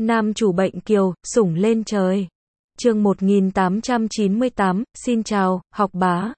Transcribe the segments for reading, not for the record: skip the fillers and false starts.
Nam chủ bệnh kiều, sủng lên trời. Chương 1898, xin chào, học bá.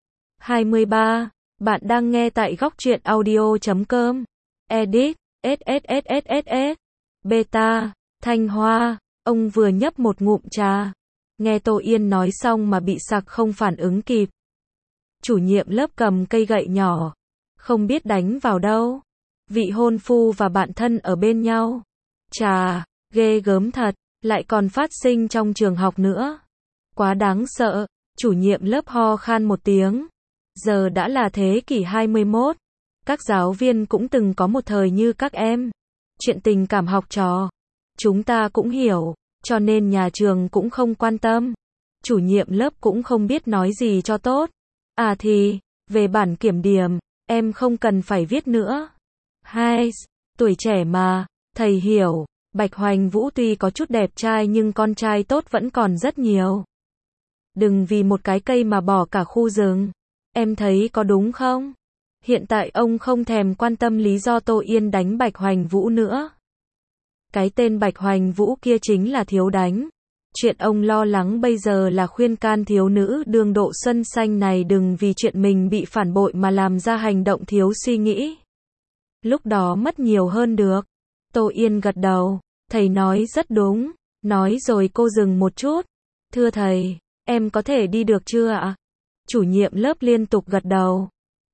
23. Bạn đang nghe tại góc truyện audio.com. Edit, SSSSS. Beta, Thanh Hoa. Ông vừa nhấp một ngụm trà. Nghe Tô Yên nói xong mà bị sặc không phản ứng kịp. Chủ nhiệm lớp cầm cây gậy nhỏ. Không biết đánh vào đâu. Vị hôn phu và bạn thân ở bên nhau. Chà, ghê gớm thật, lại còn phát sinh trong trường học nữa. Quá đáng sợ, chủ nhiệm lớp ho khan một tiếng. Giờ đã là thế kỷ 21. Các giáo viên cũng từng có một thời như các em. Chuyện tình cảm học trò, chúng ta cũng hiểu, cho nên nhà trường cũng không quan tâm. Chủ nhiệm lớp cũng không biết nói gì cho tốt. À thì, về bản kiểm điểm, em không cần phải viết nữa. Hai, tuổi trẻ mà, thầy hiểu. Bạch Hoành Vũ tuy có chút đẹp trai nhưng con trai tốt vẫn còn rất nhiều. Đừng vì một cái cây mà bỏ cả khu rừng. Em thấy có đúng không? Hiện tại ông không thèm quan tâm lý do Tô Yên đánh Bạch Hoành Vũ nữa. Cái tên Bạch Hoành Vũ kia chính là thiếu đánh. Chuyện ông lo lắng bây giờ là khuyên can thiếu nữ đương độ xuân xanh này đừng vì chuyện mình bị phản bội mà làm ra hành động thiếu suy nghĩ. Lúc đó mất nhiều hơn được. Tô Yên gật đầu. Thầy nói rất đúng. Nói rồi cô dừng một chút. Thưa thầy, em có thể đi được chưa ạ? Chủ nhiệm lớp liên tục gật đầu.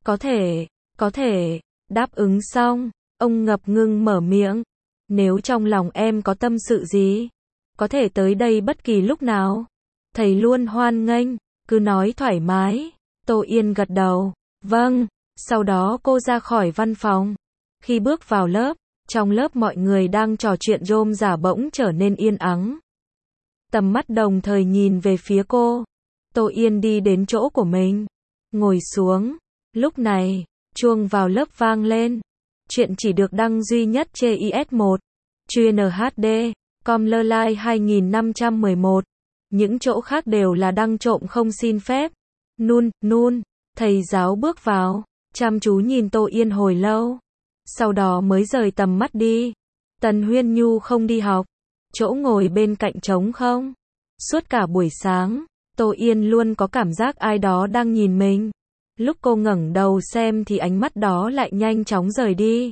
Có thể. Đáp ứng xong, ông ngập ngừng mở miệng. Nếu trong lòng em có tâm sự gì, có thể tới đây bất kỳ lúc nào. Thầy luôn hoan nghênh, cứ nói thoải mái. Tô Yên gật đầu. Vâng. Sau đó cô ra khỏi văn phòng. Khi bước vào lớp, trong lớp mọi người đang trò chuyện rôm rả bỗng trở nên yên ắng. Tầm mắt đồng thời nhìn về phía cô. Tô Yên đi đến chỗ của mình, ngồi xuống. Lúc này, chuông vào lớp vang lên. Chuyện chỉ được đăng duy nhất trên IS1, chuyên HD, Comlerline 2511. Những chỗ khác đều là đăng trộm không xin phép. Nun, thầy giáo bước vào, chăm chú nhìn Tô Yên hồi lâu. Sau đó mới rời tầm mắt đi. Tần Huyên Nhu không đi học. Chỗ ngồi bên cạnh trống không. Suốt cả buổi sáng, Tô Yên luôn có cảm giác ai đó đang nhìn mình. Lúc cô ngẩng đầu xem thì ánh mắt đó lại nhanh chóng rời đi.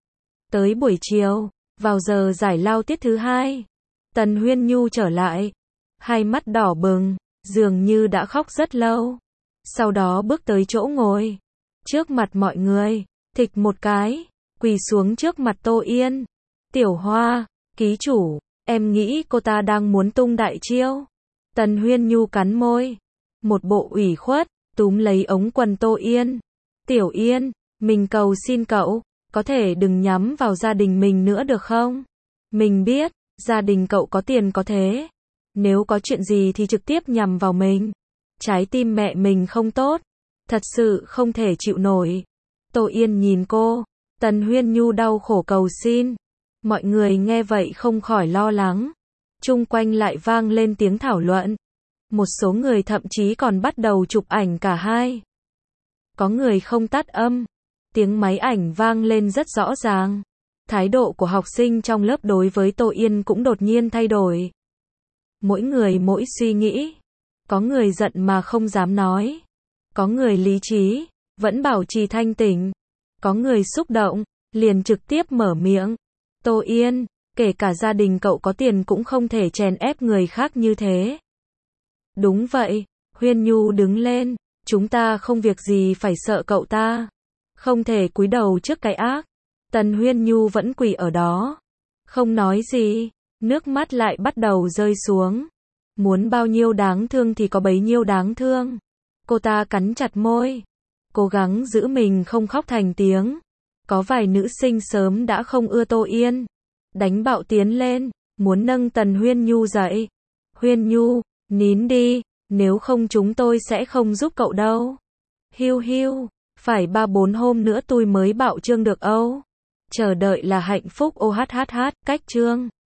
Tới buổi chiều, vào giờ giải lao tiết thứ 2, Tần Huyên Nhu trở lại. Hai mắt đỏ bừng, dường như đã khóc rất lâu. Sau đó bước tới chỗ ngồi. Trước mặt mọi người, thịch một cái, quỳ xuống trước mặt Tô Yên. Tiểu Hoa, ký chủ, em nghĩ cô ta đang muốn tung đại chiêu. Tần Huyên Nhu cắn môi. Một bộ ủy khuất, túm lấy ống quần Tô Yên. Tiểu Yên, mình cầu xin cậu, có thể đừng nhắm vào gia đình mình nữa được không? Mình biết, gia đình cậu có tiền có thế. Nếu có chuyện gì thì trực tiếp nhằm vào mình. Trái tim mẹ mình không tốt. Thật sự không thể chịu nổi. Tô Yên nhìn cô. Tần Huyên Nhu đau khổ cầu xin. Mọi người nghe vậy không khỏi lo lắng. Chung quanh lại vang lên tiếng thảo luận. Một số người thậm chí còn bắt đầu chụp ảnh cả hai. Có người không tắt âm. Tiếng máy ảnh vang lên rất rõ ràng. Thái độ của học sinh trong lớp đối với Tô Yên cũng đột nhiên thay đổi. Mỗi người mỗi suy nghĩ. Có người giận mà không dám nói. Có người lý trí, vẫn bảo trì thanh tỉnh. Có người xúc động, liền trực tiếp mở miệng. Tô Yên, kể cả gia đình cậu có tiền cũng không thể chèn ép người khác như thế. Đúng vậy, Huyên Nhu đứng lên. Chúng ta không việc gì phải sợ cậu ta. Không thể cúi đầu trước cái ác. Tần Huyên Nhu vẫn quỳ ở đó. Không nói gì, nước mắt lại bắt đầu rơi xuống. Muốn bao nhiêu đáng thương thì có bấy nhiêu đáng thương. Cô ta cắn chặt môi. Cố gắng giữ mình không khóc thành tiếng. Có vài nữ sinh sớm đã không ưa Tô Yên. Đánh bạo tiến lên, muốn nâng Tần Huyên Nhu dậy. Huyên Nhu, nín đi, nếu không chúng tôi sẽ không giúp cậu đâu. Hiu, phải 3-4 hôm nữa tôi mới bạo trương được Âu. Chờ đợi là hạnh phúc OHHH, cách trương.